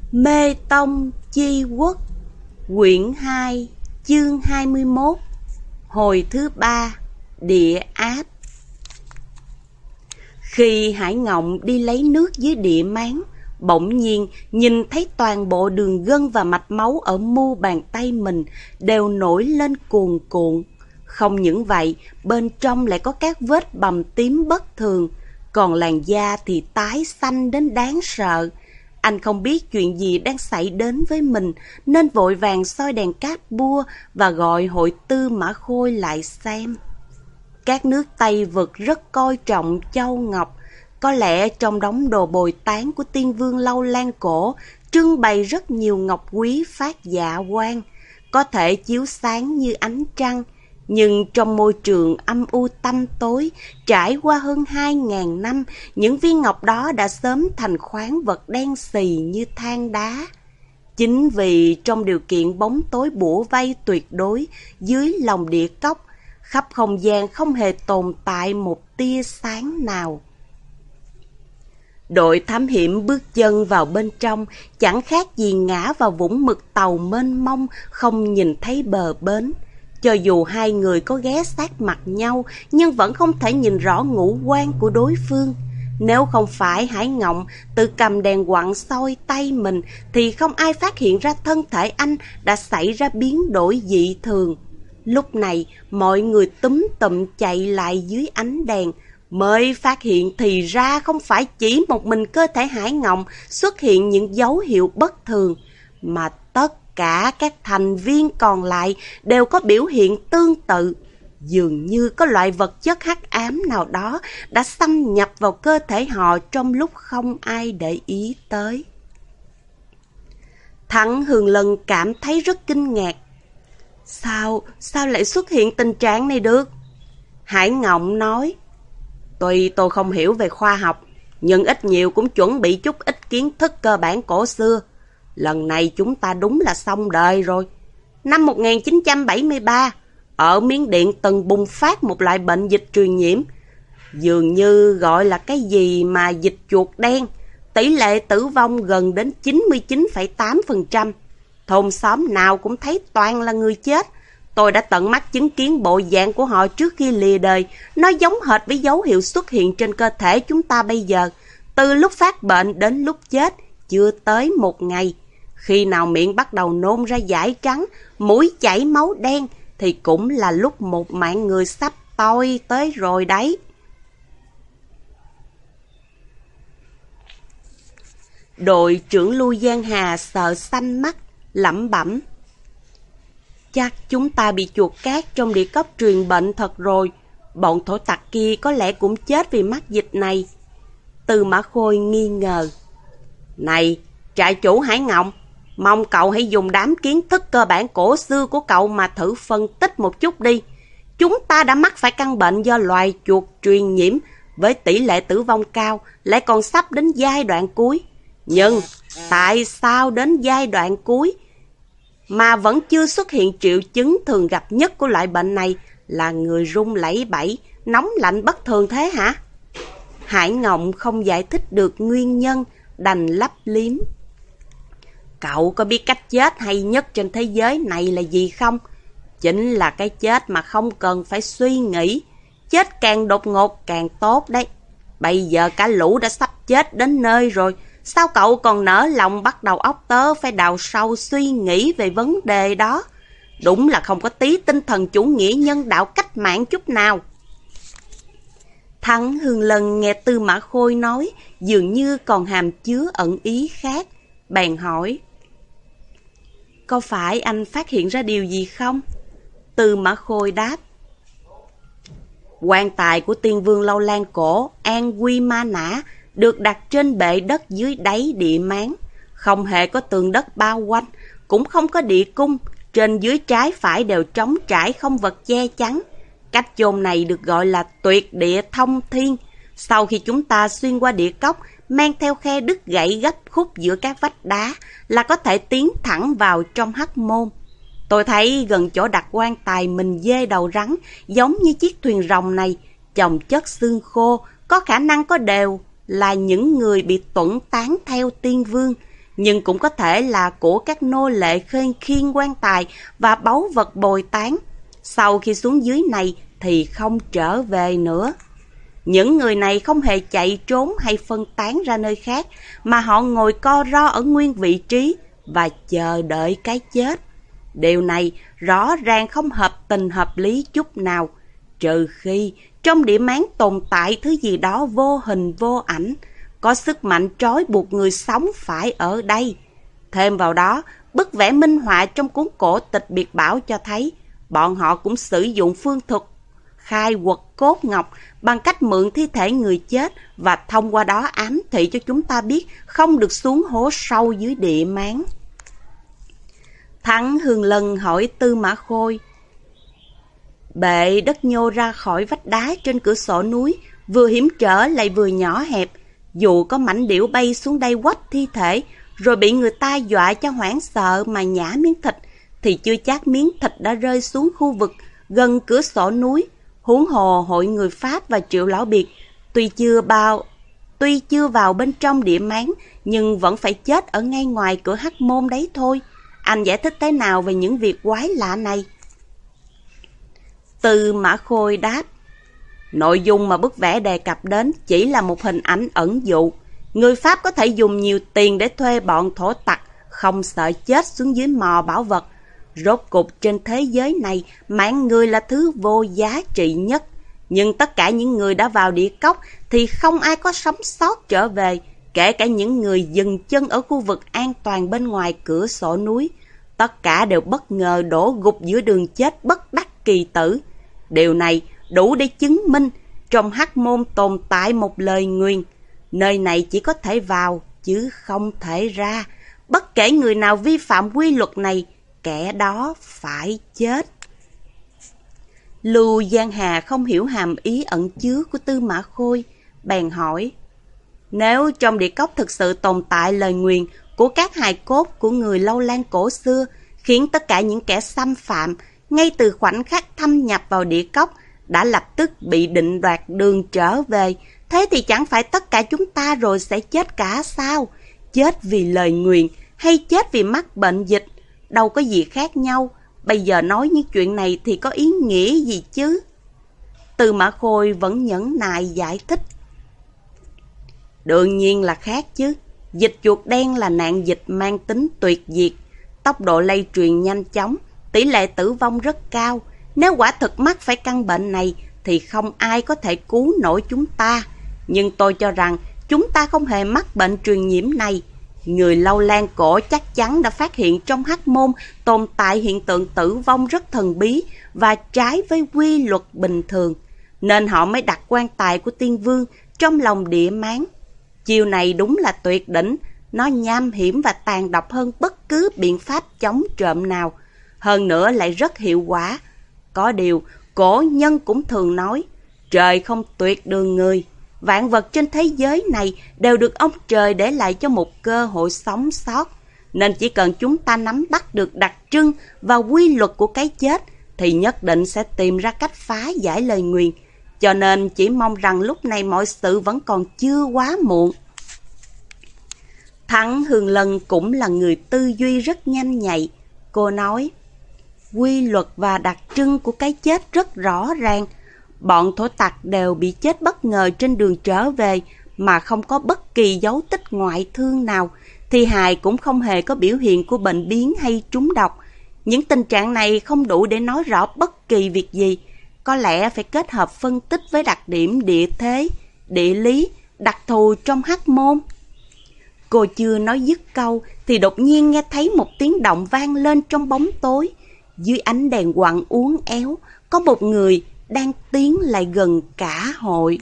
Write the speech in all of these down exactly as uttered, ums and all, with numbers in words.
Mê Tông Chi Quốc, quyển hai, chương hai mươi mốt, hồi thứ ba, địa áp. Khi Hải Ngộng đi lấy nước dưới địa máng, bỗng nhiên nhìn thấy toàn bộ đường gân và mạch máu ở mu bàn tay mình đều nổi lên cuồn cuộn. Không những vậy, bên trong lại có các vết bầm tím bất thường, còn làn da thì tái xanh đến đáng sợ. Anh không biết chuyện gì đang xảy đến với mình, nên vội vàng soi đèn cát bua và gọi hội Tư Mã Khôi lại xem. Các nước Tây Vực rất coi trọng châu ngọc. Có lẽ trong đống đồ bồi tán của tiên vương Lâu Lan cổ trưng bày rất nhiều ngọc quý phát dạ quang, có thể chiếu sáng như ánh trăng. Nhưng trong môi trường âm u tăm tối, trải qua hơn hai ngàn năm, những viên ngọc đó đã sớm thành khoáng vật đen xì như than đá. Chính vì trong điều kiện bóng tối bủa vây tuyệt đối dưới lòng địa cốc, khắp không gian không hề tồn tại một tia sáng nào. Đội thám hiểm bước chân vào bên trong, chẳng khác gì ngã vào vũng mực tàu mênh mông, không nhìn thấy bờ bến. Cho dù hai người có ghé sát mặt nhau, nhưng vẫn không thể nhìn rõ ngũ quan của đối phương. Nếu không phải Hải Ngộng tự cầm đèn quặng soi tay mình, thì không ai phát hiện ra thân thể anh đã xảy ra biến đổi dị thường. Lúc này, mọi người túm tụm chạy lại dưới ánh đèn, mới phát hiện thì ra không phải chỉ một mình cơ thể Hải Ngộng xuất hiện những dấu hiệu bất thường, mà tất cả các thành viên còn lại đều có biểu hiện tương tự. Dường như có loại vật chất hắc ám nào đó đã xâm nhập vào cơ thể họ trong lúc không ai để ý tới. Thắng Hường Lân cảm thấy rất kinh ngạc. Sao, sao lại xuất hiện tình trạng này được? Hải Ngộng nói, tuy tôi không hiểu về khoa học, nhưng ít nhiều cũng chuẩn bị chút ít kiến thức cơ bản cổ xưa. Lần này chúng ta đúng là xong đời rồi. Năm một nghìn chín trăm bảy mươi ba, ở Miến Điện từng bùng phát một loại bệnh dịch truyền nhiễm, dường như gọi là cái gì mà dịch chuột đen. Tỷ lệ tử vong gần đến chín mươi chín phẩy tám phần trăm. Thôn xóm nào cũng thấy toàn là người chết. Tôi đã tận mắt chứng kiến bộ dạng của họ trước khi lìa đời. Nó giống hệt với dấu hiệu xuất hiện trên cơ thể chúng ta bây giờ. Từ lúc phát bệnh đến lúc chết, chưa tới một ngày. Khi nào miệng bắt đầu nôn ra dải trắng, mũi chảy máu đen, thì cũng là lúc một mạng người sắp toi tới rồi đấy. Đội trưởng Lưu Giang Hà sợ xanh mắt, lẩm bẩm. Chắc chúng ta bị chuột cát trong địa cốc truyền bệnh thật rồi. Bọn thổ tặc kia có lẽ cũng chết vì mắc dịch này. Tư Mã Khôi nghi ngờ. Này, trại chủ Hải Ngộng, mong cậu hãy dùng đám kiến thức cơ bản cổ xưa của cậu mà thử phân tích một chút đi. Chúng ta đã mắc phải căn bệnh do loài chuột truyền nhiễm, với tỷ lệ tử vong cao, lại còn sắp đến giai đoạn cuối. Nhưng tại sao đến giai đoạn cuối mà vẫn chưa xuất hiện triệu chứng thường gặp nhất của loại bệnh này là người run lẩy bẩy, nóng lạnh bất thường thế hả? Hải Ngộng không giải thích được nguyên nhân, đành lấp liếm. Cậu có biết cách chết hay nhất trên thế giới này là gì không? Chính là cái chết mà không cần phải suy nghĩ. Chết càng đột ngột càng tốt đấy. Bây giờ cả lũ đã sắp chết đến nơi rồi. Sao cậu còn nỡ lòng bắt đầu óc tớ phải đào sâu suy nghĩ về vấn đề đó? Đúng là không có tí tinh thần chủ nghĩa nhân đạo cách mạng chút nào. Thắng Hương Lân nghe Tư Mã Khôi nói, dường như còn hàm chứa ẩn ý khác. Bèn hỏi, có phải anh phát hiện ra điều gì không? Tư Mã Khôi đáp, quan tài của tiên vương Lâu Lan cổ An Quy Ma Nã được đặt trên bệ đất dưới đáy địa máng, không hề có tường đất bao quanh, cũng không có địa cung, trên dưới trái phải đều trống trải không vật che chắn. Cách chôn này được gọi là tuyệt địa thông thiên. Sau khi chúng ta xuyên qua địa cốc, men theo khe đứt gãy gấp khúc giữa các vách đá là có thể tiến thẳng vào trong hắc môn. Tôi thấy gần chỗ đặt quan tài mình dê đầu rắn, giống như chiếc thuyền rồng này, chồng chất xương khô, có khả năng có đều là những người bị tuẫn tán theo tiên vương. nhưng cũng có thể là của các nô lệ khên khiên quan tài và báu vật bồi tán. Sau khi xuống dưới này thì không trở về nữa. Những người này không hề chạy trốn hay phân tán ra nơi khác, mà họ ngồi co ro ở nguyên vị trí và chờ đợi cái chết. Điều này rõ ràng không hợp tình hợp lý chút nào, trừ khi trong địa máng tồn tại thứ gì đó vô hình vô ảnh, có sức mạnh trói buộc người sống phải ở đây. Thêm vào đó, bức vẽ minh họa trong cuốn cổ tịch biệt bảo cho thấy bọn họ cũng sử dụng phương thuật khai quật cốt ngọc bằng cách mượn thi thể người chết và thông qua đó ám thị cho chúng ta biết không được xuống hố sâu dưới địa máng. Thắng Hương Lân hỏi Tư Mã Khôi. Bệ đất nhô ra khỏi vách đá trên cửa sổ núi, vừa hiểm trở lại vừa nhỏ hẹp. Dù có mảnh điểu bay xuống đây quách thi thể, rồi bị người ta dọa cho hoảng sợ mà nhả miếng thịt, thì chưa chắc miếng thịt đã rơi xuống khu vực gần cửa sổ núi. Huống hồ hội người Pháp và Triệu Lão Biệt tuy chưa bao tuy chưa vào bên trong địa máng, nhưng vẫn phải chết ở ngay ngoài cửa hắc môn đấy thôi. Anh giải thích thế nào về những việc quái lạ này? Tư Mã Khôi đáp. Nội dung mà bức vẽ đề cập đến chỉ là một hình ảnh ẩn dụ. Người Pháp có thể dùng nhiều tiền để thuê bọn thổ tặc, không sợ chết xuống dưới mò bảo vật. Rốt cục trên thế giới này, mạng người là thứ vô giá trị nhất. Nhưng tất cả những người đã vào địa cốc thì không ai có sống sót trở về, kể cả những người dừng chân ở khu vực an toàn bên ngoài cửa sổ núi. Tất cả đều bất ngờ đổ gục giữa đường chết bất đắc kỳ tử. Điều này đủ để chứng minh trong hắc môn tồn tại một lời nguyền. Nơi này chỉ có thể vào chứ không thể ra. Bất kể người nào vi phạm quy luật này, kẻ đó phải chết. Lưu Giang Hà không hiểu hàm ý ẩn chứa của Tư Mã Khôi, bèn hỏi. Nếu trong địa cốc thực sự tồn tại lời nguyền của các hài cốt của người Lâu Lan cổ xưa, khiến tất cả những kẻ xâm phạm ngay từ khoảnh khắc thâm nhập vào địa cốc đã lập tức bị định đoạt đường trở về, thế thì chẳng phải tất cả chúng ta rồi sẽ chết cả sao? Chết vì lời nguyền hay chết vì mắc bệnh dịch, đâu có gì khác nhau. Bây giờ nói những chuyện này thì có ý nghĩa gì chứ? Tư Mã Khôi vẫn nhẫn nại giải thích. Đương nhiên là khác chứ. Dịch chuột đen là nạn dịch mang tính tuyệt diệt, tốc độ lây truyền nhanh chóng, tỷ lệ tử vong rất cao. Nếu quả thực mắc phải căn bệnh này thì không ai có thể cứu nổi chúng ta. Nhưng tôi cho rằng chúng ta không hề mắc bệnh truyền nhiễm này. Người Lâu Lan cổ chắc chắn đã phát hiện trong hắc môn tồn tại hiện tượng tử vong rất thần bí và trái với quy luật bình thường, nên họ mới đặt quan tài của tiên vương trong lòng địa máng. Chiêu này đúng là tuyệt đỉnh, nó nham hiểm và tàn độc hơn bất cứ biện pháp chống trộm nào. Hơn nữa lại rất hiệu quả. Có điều, cổ nhân cũng thường nói, trời không tuyệt đường người. Vạn vật trên thế giới này đều được ông trời để lại cho một cơ hội sống sót. Nên chỉ cần chúng ta nắm bắt được đặc trưng và quy luật của cái chết thì nhất định sẽ tìm ra cách phá giải lời nguyền. Cho nên chỉ mong rằng lúc này mọi sự vẫn còn chưa quá muộn. Thắng Hương Lân cũng là người tư duy rất nhanh nhạy. Cô nói, quy luật và đặc trưng của cái chết rất rõ ràng. Bọn thổ tặc đều bị chết bất ngờ trên đường trở về mà không có bất kỳ dấu tích ngoại thương nào. Thi hài cũng không hề có biểu hiện của bệnh biến hay trúng độc. Những tình trạng này không đủ để nói rõ bất kỳ việc gì. Có lẽ phải kết hợp phân tích với đặc điểm địa thế, địa lý, đặc thù trong hắc môn. Cô chưa nói dứt câu thì đột nhiên nghe thấy một tiếng động vang lên trong bóng tối. Dưới ánh đèn quặng uốn éo, có một người đang tiến lại gần cả hội.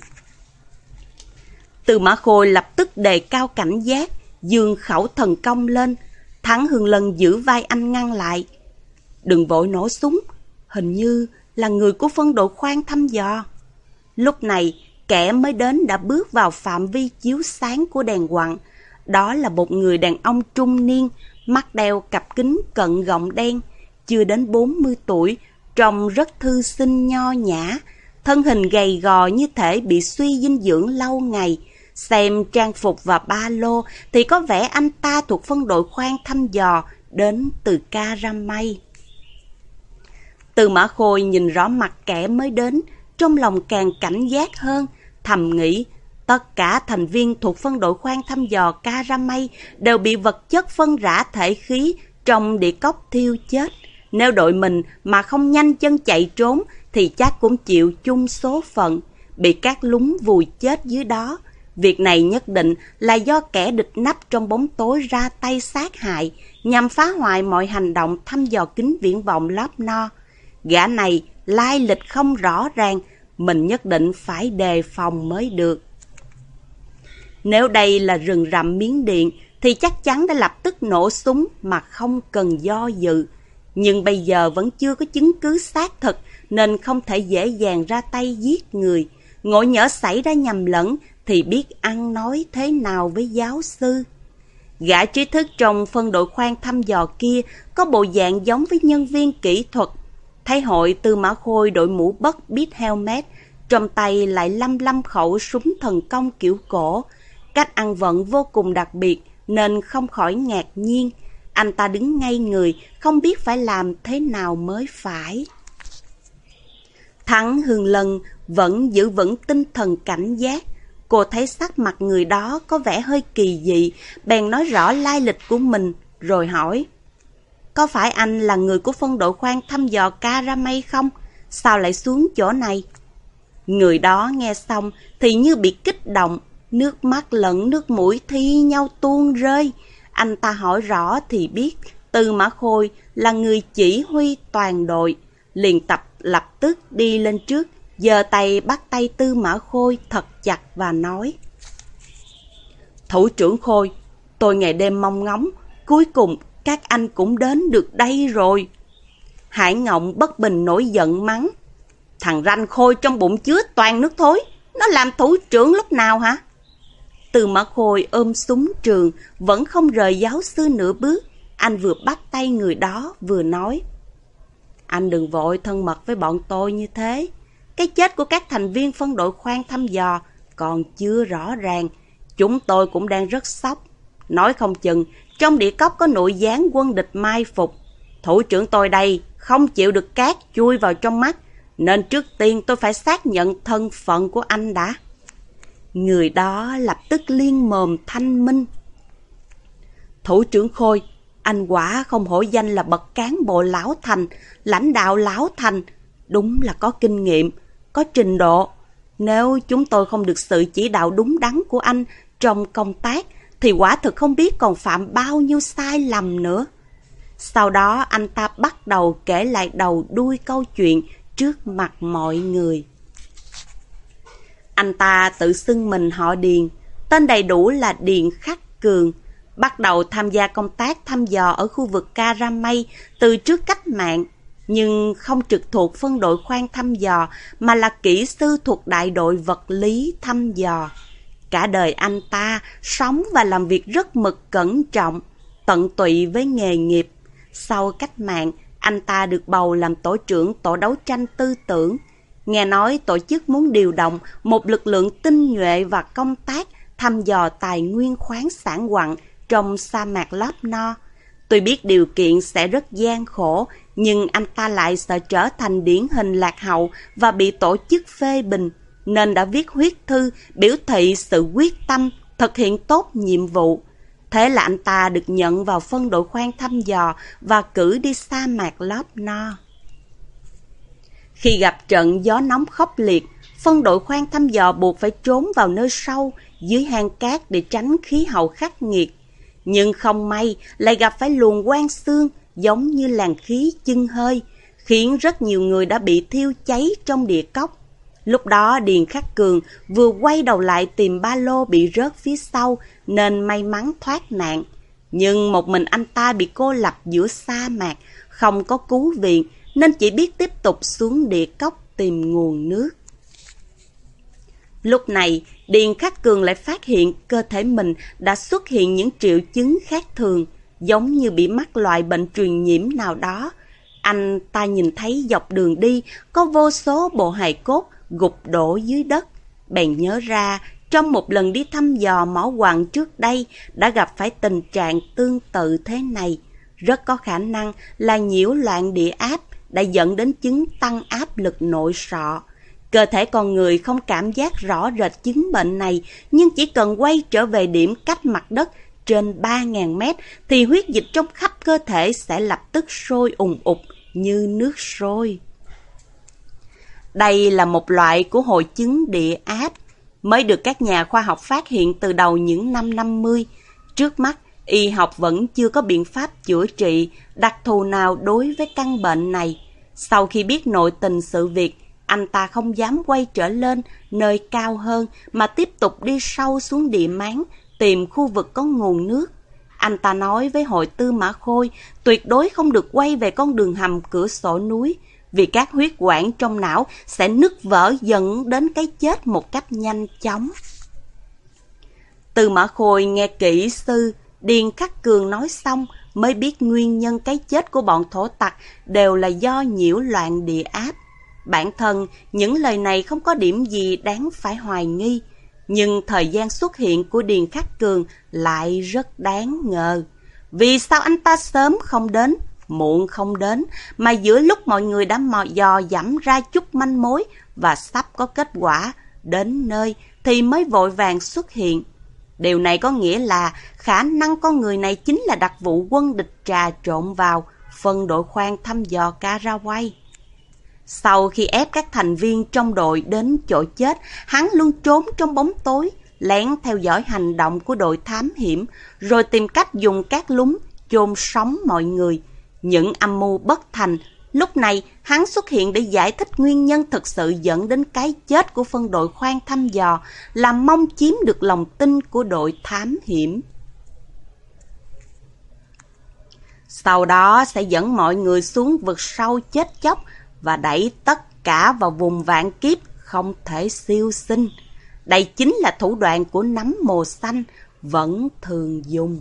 Tư Mã Khôi lập tức đề cao cảnh giác, giương khẩu thần công lên. Thắng Hương Lân giữ vai anh ngăn lại. Đừng vội nổ súng, hình như là người của phân đội khoan thăm dò. Lúc này, kẻ mới đến đã bước vào phạm vi chiếu sáng của đèn quặng. Đó là một người đàn ông trung niên, mắt đeo cặp kính cận gọng đen, chưa đến bốn mươi tuổi, trông rất thư sinh nho nhã, thân hình gầy gò như thể bị suy dinh dưỡng lâu ngày, Xem trang phục và ba lô thì có vẻ anh ta thuộc phân đội khoan thăm dò đến từ Caramay. Tư Mã Khôi nhìn rõ mặt kẻ mới đến, trong lòng càng cảnh giác hơn, thầm nghĩ tất cả thành viên thuộc phân đội khoan thăm dò Caramay đều bị vật chất phân rã thể khí trong địa cốc thiêu chết. Nếu đội mình mà không nhanh chân chạy trốn thì chắc cũng chịu chung số phận, bị các lúng vùi chết dưới đó. Việc này nhất định là do kẻ địch nấp trong bóng tối ra tay sát hại, nhằm phá hoại mọi hành động thăm dò kính viễn vọng Lobno. Gã này lai lịch không rõ ràng, mình nhất định phải đề phòng mới được. Nếu đây là rừng rậm Miến Điện thì chắc chắn đã lập tức nổ súng mà không cần do dự. Nhưng bây giờ vẫn chưa có chứng cứ xác thực nên không thể dễ dàng ra tay giết người. Ngộ nhỡ xảy ra nhầm lẫn thì biết ăn nói thế nào với giáo sư. Gã trí thức trong phân đội khoan thăm dò kia có bộ dạng giống với nhân viên kỹ thuật. Thấy hội Tư Mã Khôi đội mũ bất biết helmet, trong tay lại lăm lăm khẩu súng thần công kiểu cổ. Cách ăn vận vô cùng đặc biệt nên không khỏi ngạc nhiên. Anh ta đứng ngay người, không biết phải làm thế nào mới phải. Thắng Hương Lân vẫn giữ vững tinh thần cảnh giác. Cô thấy sắc mặt người đó có vẻ hơi kỳ dị, bèn nói rõ lai lịch của mình, rồi hỏi: có phải anh là người của phân đội khoan thăm dò Caramay không? Sao lại xuống chỗ này? Người đó nghe xong thì như bị kích động, nước mắt lẫn nước mũi thi nhau tuôn rơi. Anh ta hỏi rõ thì biết Tư Mã Khôi là người chỉ huy toàn đội, liền tập lập tức đi lên trước, giơ tay bắt tay Tư Mã Khôi thật chặt và nói: Thủ trưởng Khôi, tôi ngày đêm mong ngóng, cuối cùng các anh cũng đến được đây rồi. Hải Ngộng bất bình nổi giận mắng: thằng ranh Khôi trong bụng chứa toàn nước thối, nó làm thủ trưởng lúc nào hả? Tư Mã Khôi ôm súng trường, vẫn không rời giáo sư nửa bước. Anh vừa bắt tay người đó vừa nói: anh đừng vội thân mật với bọn tôi như thế. Cái chết của các thành viên phân đội khoan thăm dò còn chưa rõ ràng. Chúng tôi cũng đang rất sốc. Nói không chừng trong địa cốc có nội gián quân địch mai phục. Thủ trưởng tôi đây không chịu được cát chui vào trong mắt, nên trước tiên tôi phải xác nhận thân phận của anh đã. Người đó lập tức liên mồm thanh minh: thủ trưởng Khôi, anh quả không hổ danh là bậc cán bộ lão thành, lãnh đạo lão thành, đúng là có kinh nghiệm, có trình độ. Nếu chúng tôi không được sự chỉ đạo đúng đắn của anh trong công tác thì quả thực không biết còn phạm bao nhiêu sai lầm nữa. Sau đó anh ta bắt đầu kể lại đầu đuôi câu chuyện trước mặt mọi người. Anh ta tự xưng mình họ Điền, tên đầy đủ là Điền Khắc Cường, bắt đầu tham gia công tác thăm dò ở khu vực Caramay từ trước cách mạng, nhưng không trực thuộc phân đội khoan thăm dò mà là kỹ sư thuộc đại đội vật lý thăm dò. Cả đời anh ta sống và làm việc rất mực cẩn trọng, tận tụy với nghề nghiệp. Sau cách mạng, anh ta được bầu làm tổ trưởng tổ đấu tranh tư tưởng. Nghe nói tổ chức muốn điều động một lực lượng tinh nhuệ và công tác thăm dò tài nguyên khoáng sản quặng trong sa mạc Lobno. Tuy biết điều kiện sẽ rất gian khổ, nhưng anh ta lại sợ trở thành điển hình lạc hậu và bị tổ chức phê bình, nên đã viết huyết thư biểu thị sự quyết tâm thực hiện tốt nhiệm vụ. Thế là anh ta được nhận vào phân đội khoan thăm dò và cử đi sa mạc Lobno. Khi gặp trận gió nóng khốc liệt, phân đội khoan thăm dò buộc phải trốn vào nơi sâu dưới hang cát để tránh khí hậu khắc nghiệt. Nhưng không may lại gặp phải luồng quang xương giống như làn khí chưng hơi, khiến rất nhiều người đã bị thiêu cháy trong địa cốc. Lúc đó Điền Khắc Cường vừa quay đầu lại tìm ba lô bị rớt phía sau nên may mắn thoát nạn. Nhưng một mình anh ta bị cô lập giữa sa mạc, không có cứu viện nên chỉ biết tiếp tục xuống địa cốc tìm nguồn nước. Lúc này, Điền Khắc Cường lại phát hiện cơ thể mình đã xuất hiện những triệu chứng khác thường, giống như bị mắc loại bệnh truyền nhiễm nào đó. Anh ta nhìn thấy dọc đường đi có vô số bộ hài cốt gục đổ dưới đất, bèn nhớ ra trong một lần đi thăm dò mỏ quặng trước đây đã gặp phải tình trạng tương tự thế này. Rất có khả năng là nhiễu loạn địa áp đã dẫn đến chứng tăng áp lực nội sọ. Cơ thể con người không cảm giác rõ rệt chứng bệnh này, nhưng chỉ cần quay trở về điểm cách mặt đất trên ba nghìn mét thì huyết dịch trong khắp cơ thể sẽ lập tức sôi ùn ục như nước sôi. Đây là một loại của hội chứng địa áp, mới được các nhà khoa học phát hiện từ đầu những năm năm mươi. Trước mắt, y học vẫn chưa có biện pháp chữa trị đặc thù nào đối với căn bệnh này. Sau khi biết nội tình sự việc, anh ta không dám quay trở lên nơi cao hơn mà tiếp tục đi sâu xuống địa máng, tìm khu vực có nguồn nước. Anh ta nói với hội Tư Mã Khôi tuyệt đối không được quay về con đường hầm cửa sổ núi, vì các huyết quản trong não sẽ nứt vỡ dẫn đến cái chết một cách nhanh chóng. Tư Mã Khôi nghe kỹ sư Điền Khắc Cường nói xong mới biết nguyên nhân cái chết của bọn thổ tặc đều là do nhiễu loạn địa áp. Bản thân những lời này không có điểm gì đáng phải hoài nghi, nhưng thời gian xuất hiện của Điền Khắc Cường lại rất đáng ngờ. Vì sao anh ta sớm không đến, muộn không đến, mà giữa lúc mọi người đã mò dò dẫm ra chút manh mối và sắp có kết quả đến nơi thì mới vội vàng xuất hiện? Điều này có nghĩa là khả năng con người này chính là đặc vụ quân địch trà trộn vào phân đội khoan thăm dò Caraway. Sau khi ép các thành viên trong đội đến chỗ chết, hắn luôn trốn trong bóng tối, lén theo dõi hành động của đội thám hiểm, rồi tìm cách dùng các lúng chôn sống mọi người. Những âm mưu bất thành, lúc này hắn xuất hiện để giải thích nguyên nhân thực sự dẫn đến cái chết của phân đội khoan thăm dò, là mong chiếm được lòng tin của đội thám hiểm. Sau đó sẽ dẫn mọi người xuống vực sâu chết chóc và đẩy tất cả vào vùng vạn kiếp không thể siêu sinh. Đây chính là thủ đoạn của nấm mồ xanh vẫn thường dùng.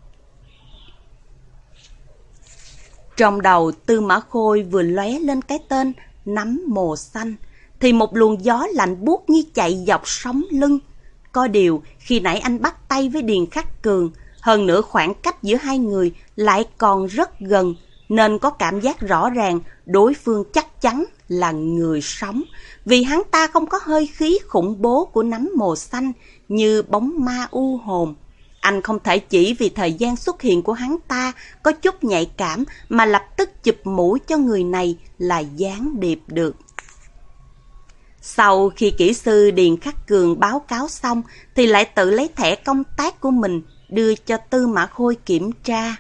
Trong đầu Tư Mã Khôi vừa lóe lên cái tên nấm mồ xanh, thì một luồng gió lạnh buốt như chạy dọc sống lưng. Có điều, khi nãy anh bắt tay với Điền Khắc Cường, hơn nữa khoảng cách giữa hai người lại còn rất gần, nên có cảm giác rõ ràng đối phương chắc chắn là người sống, vì hắn ta không có hơi khí khủng bố của nấm mồ xanh như bóng ma u hồn. Anh không thể chỉ vì thời gian xuất hiện của hắn ta có chút nhạy cảm mà lập tức chụp mũ cho người này là gián điệp được. Sau khi kỹ sư Điền Khắc Cường báo cáo xong thì lại tự lấy thẻ công tác của mình đưa cho Tư Mã Khôi kiểm tra.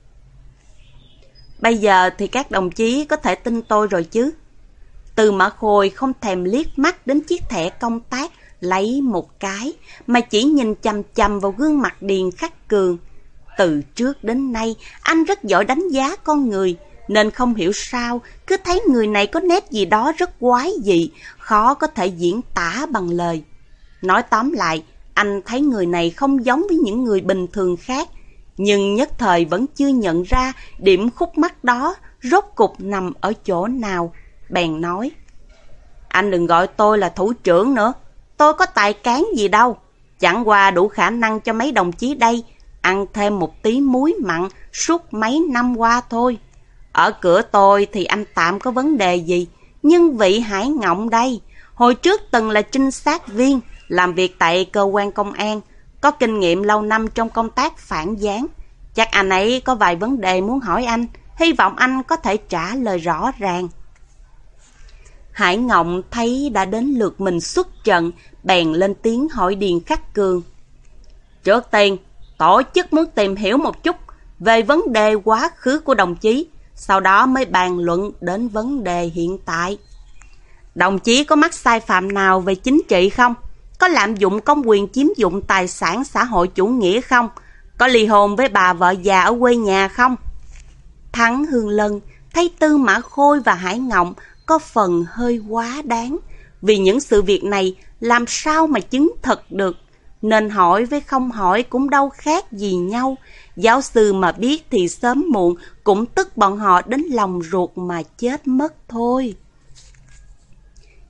Bây giờ thì các đồng chí có thể tin tôi rồi chứ? Tư Mã Khôi không thèm liếc mắt đến chiếc thẻ công tác lấy một cái, mà chỉ nhìn chằm chằm vào gương mặt Điền Khắc Cường. Từ trước đến nay, anh rất giỏi đánh giá con người, nên không hiểu sao cứ thấy người này có nét gì đó rất quái dị, khó có thể diễn tả bằng lời. Nói tóm lại, anh thấy người này không giống với những người bình thường khác, nhưng nhất thời vẫn chưa nhận ra điểm khúc mắc đó rốt cục nằm ở chỗ nào. Bèn nói: "Anh đừng gọi tôi là thủ trưởng nữa, tôi có tài cán gì đâu, chẳng qua đủ khả năng cho mấy đồng chí đây ăn thêm một tí muối mặn suốt mấy năm qua thôi. Ở cửa tôi thì anh tạm có vấn đề gì, nhưng vị Hải Ngộng đây, hồi trước từng là trinh sát viên, làm việc tại cơ quan công an, có kinh nghiệm lâu năm trong công tác phản gián. Chắc anh ấy có vài vấn đề muốn hỏi anh, hy vọng anh có thể trả lời rõ ràng." Hải Ngộng thấy đã đến lượt mình xuất trận, bèn lên tiếng hỏi Điền Khắc Cường: "Trước tiên, tổ chức muốn tìm hiểu một chút về vấn đề quá khứ của đồng chí, sau đó mới bàn luận đến vấn đề hiện tại. Đồng chí có mắc sai phạm nào về chính trị không? Có lạm dụng công quyền chiếm dụng tài sản xã hội chủ nghĩa không? Có ly hôn với bà vợ già ở quê nhà không?" Thắng Hương Lân thấy Tư Mã Khôi và Hải Ngộng có phần hơi quá đáng, vì những sự việc này làm sao mà chứng thực được, nên hỏi với không hỏi cũng đâu khác gì nhau. Giáo sư mà biết thì sớm muộn cũng tức bọn họ đến lòng ruột mà chết mất thôi.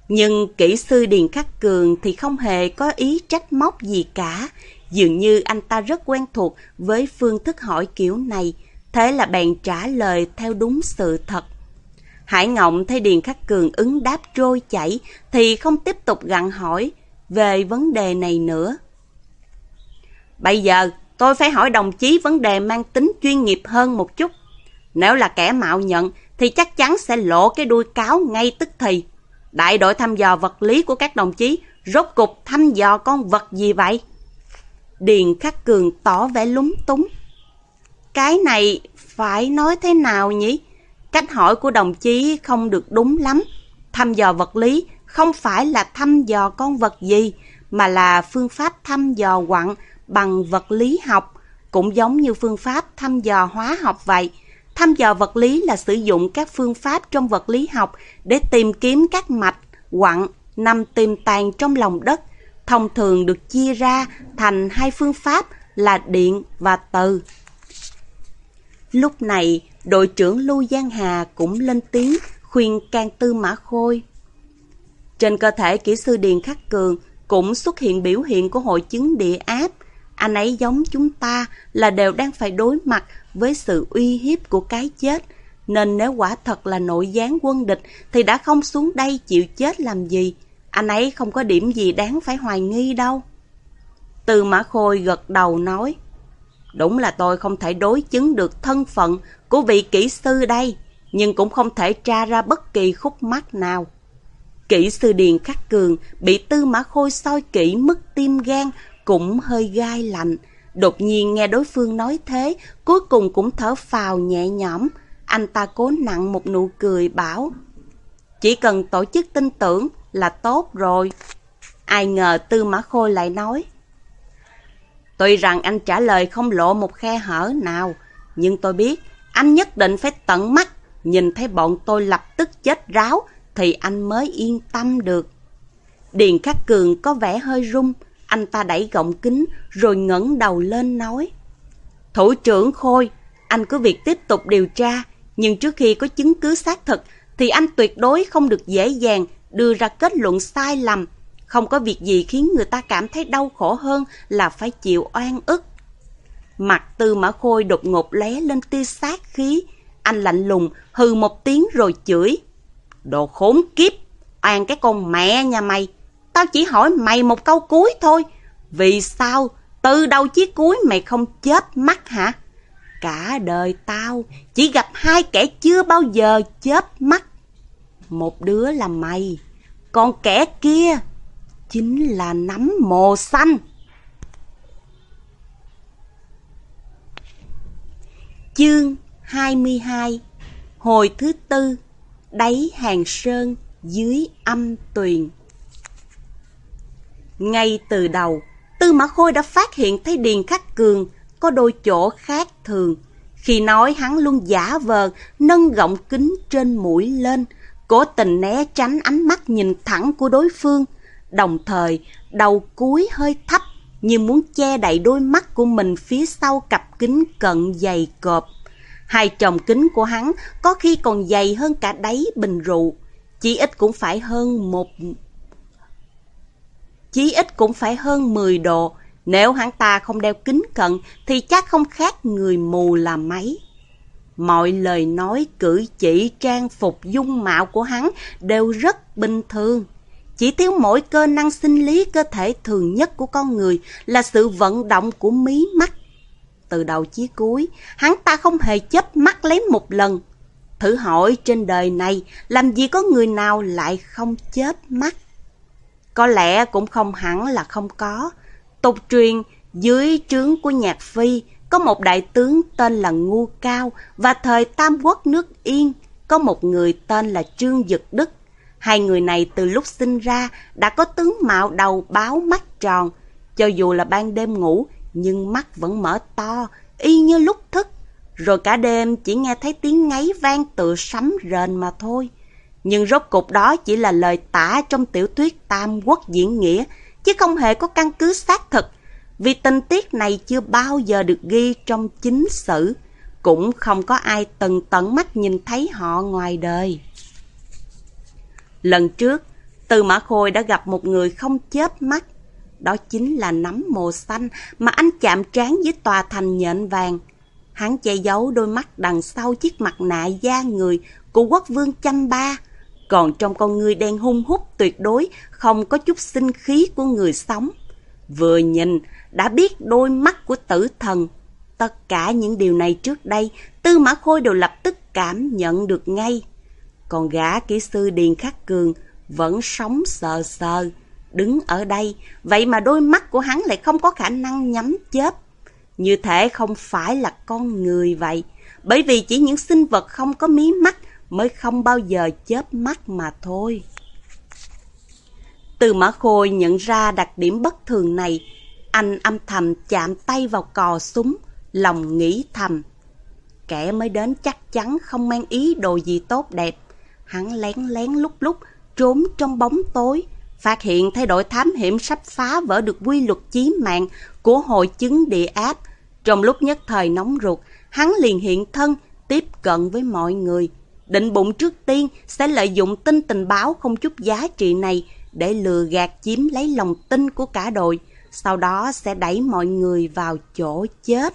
Nhưng kỹ sư Điền Khắc Cường thì không hề có ý trách móc gì cả. Dường như anh ta rất quen thuộc với phương thức hỏi kiểu này, thế là bèn trả lời theo đúng sự thật. Hải Ngộng thấy Điền Khắc Cường ứng đáp trôi chảy thì không tiếp tục gặng hỏi về vấn đề này nữa. Bây giờ tôi phải hỏi đồng chí vấn đề mang tính chuyên nghiệp hơn một chút. Nếu là kẻ mạo nhận thì chắc chắn sẽ lộ cái đuôi cáo ngay tức thì. Đại đội thăm dò vật lý của các đồng chí rốt cục thăm dò con vật gì vậy? Điền Khắc Cường tỏ vẻ lúng túng. Cái này phải nói thế nào nhỉ? Cách hỏi của đồng chí không được đúng lắm. Thăm dò vật lý không phải là thăm dò con vật gì, mà là phương pháp thăm dò quặng bằng vật lý học, cũng giống như phương pháp thăm dò hóa học vậy. Thăm dò vật lý là sử dụng các phương pháp trong vật lý học để tìm kiếm các mạch quặng nằm tiềm tàng trong lòng đất, thông thường được chia ra thành hai phương pháp là điện và từ. Lúc này, đội trưởng Lưu Giang Hà cũng lên tiếng khuyên can Tư Mã Khôi. Trên cơ thể kỹ sư Điền Khắc Cường cũng xuất hiện biểu hiện của hội chứng địa áp. Anh ấy giống chúng ta là đều đang phải đối mặt với sự uy hiếp của cái chết, nên nếu quả thật là nội gián quân địch thì đã không xuống đây chịu chết làm gì. Anh ấy không có điểm gì đáng phải hoài nghi đâu. Tư Mã Khôi gật đầu nói, đúng là tôi không thể đối chứng được thân phận của vị kỹ sư đây, nhưng cũng không thể tra ra bất kỳ khúc mắc nào. Kỹ sư Điền Khắc Cường bị Tư Mã Khôi soi kỹ mất tim gan, cũng hơi gai lạnh. Đột nhiên nghe đối phương nói thế, cuối cùng cũng thở phào nhẹ nhõm. Anh ta cố nặn một nụ cười bảo, chỉ cần tổ chức tin tưởng là tốt rồi. Ai ngờ Tư Mã Khôi lại nói, tuy rằng anh trả lời không lộ một khe hở nào, nhưng tôi biết anh nhất định phải tận mắt nhìn thấy bọn tôi lập tức chết ráo thì anh mới yên tâm được. Điền Khắc Cường có vẻ hơi run, anh ta đẩy gọng kính rồi ngẩng đầu lên nói, thủ trưởng Khôi, anh cứ việc tiếp tục điều tra, nhưng trước khi có chứng cứ xác thực thì anh tuyệt đối không được dễ dàng đưa ra kết luận sai lầm. Không có việc gì khiến người ta cảm thấy đau khổ hơn là phải chịu oan ức. Mặt Tư Mã Khôi đột ngột lóe lên tia sát khí. Anh lạnh lùng hừ một tiếng rồi chửi, đồ khốn kiếp, oan cái con mẹ nhà mày. Tao chỉ hỏi mày một câu cuối thôi, vì sao từ đầu chí cuối mày không chớp mắt hả? Cả đời tao chỉ gặp hai kẻ chưa bao giờ chớp mắt. Một đứa là mày, còn kẻ kia chính là nấm mồ xanh. Chương hai mươi hai. Hồi thứ tư. Đáy hàng sơn dưới âm tuyền. Ngay từ đầu, Tư Mã Khôi đã phát hiện thấy Điền Khắc Cường có đôi chỗ khác thường. Khi nói hắn luôn giả vờ nâng gọng kính trên mũi lên, cố tình né tránh ánh mắt nhìn thẳng của đối phương, đồng thời đầu cúi hơi thấp như muốn che đậy đôi mắt của mình phía sau cặp kính cận dày cộp. Hai chồng kính của hắn có khi còn dày hơn cả đáy bình rượu, chỉ ít cũng phải hơn một chí ít cũng phải hơn mười độ. Nếu hắn ta không đeo kính cận thì chắc không khác người mù là mấy. Mọi lời nói, cử chỉ, trang phục, dung mạo của hắn đều rất bình thường. Chỉ thiếu mỗi cơ năng sinh lý cơ thể thường nhất của con người là sự vận động của mí mắt. Từ đầu chí cuối, hắn ta không hề chớp mắt lấy một lần. Thử hỏi trên đời này, làm gì có người nào lại không chớp mắt? Có lẽ cũng không hẳn là không có. Tục truyền, dưới trướng của Nhạc Phi, có một đại tướng tên là Ngu Cao, và thời Tam Quốc nước Yên, có một người tên là Trương Dực Đức. Hai người này từ lúc sinh ra đã có tướng mạo đầu báo mắt tròn. Cho dù là ban đêm ngủ, nhưng mắt vẫn mở to, y như lúc thức. Rồi cả đêm chỉ nghe thấy tiếng ngáy vang tựa sấm rền mà thôi. Nhưng rốt cục đó chỉ là lời tả trong tiểu thuyết Tam Quốc diễn nghĩa, chứ không hề có căn cứ xác thực. Vì tình tiết này chưa bao giờ được ghi trong chính sử, cũng không có ai từng tận mắt nhìn thấy họ ngoài đời. Lần trước, Tư Mã Khôi đã gặp một người không chớp mắt. Đó chính là nấm mồ xanh mà anh chạm trán với tòa thành nhện vàng. Hắn che giấu đôi mắt đằng sau chiếc mặt nạ da người của quốc vương Chăm Ba. Còn trong con ngươi đen hung hút tuyệt đối không có chút sinh khí của người sống. Vừa nhìn đã biết đôi mắt của tử thần. Tất cả những điều này trước đây Tư Mã Khôi đều lập tức cảm nhận được ngay. Còn gã kỹ sư Điền Khắc Cường vẫn sống sờ sờ, đứng ở đây, vậy mà đôi mắt của hắn lại không có khả năng nhắm chớp. Như thể không phải là con người vậy, bởi vì chỉ những sinh vật không có mí mắt mới không bao giờ chớp mắt mà thôi. Tư Mã Khôi nhận ra đặc điểm bất thường này, anh âm thầm chạm tay vào cò súng, lòng nghĩ thầm. Kẻ mới đến chắc chắn không mang ý đồ gì tốt đẹp. Hắn lén lén lúc lúc trốn trong bóng tối, phát hiện thay đội thám hiểm sắp phá vỡ được quy luật chí mạng của hội chứng địa áp. Trong lúc nhất thời nóng ruột, hắn liền hiện thân, tiếp cận với mọi người. Định bụng trước tiên sẽ lợi dụng tin tình báo không chút giá trị này để lừa gạt chiếm lấy lòng tin của cả đội, sau đó sẽ đẩy mọi người vào chỗ chết.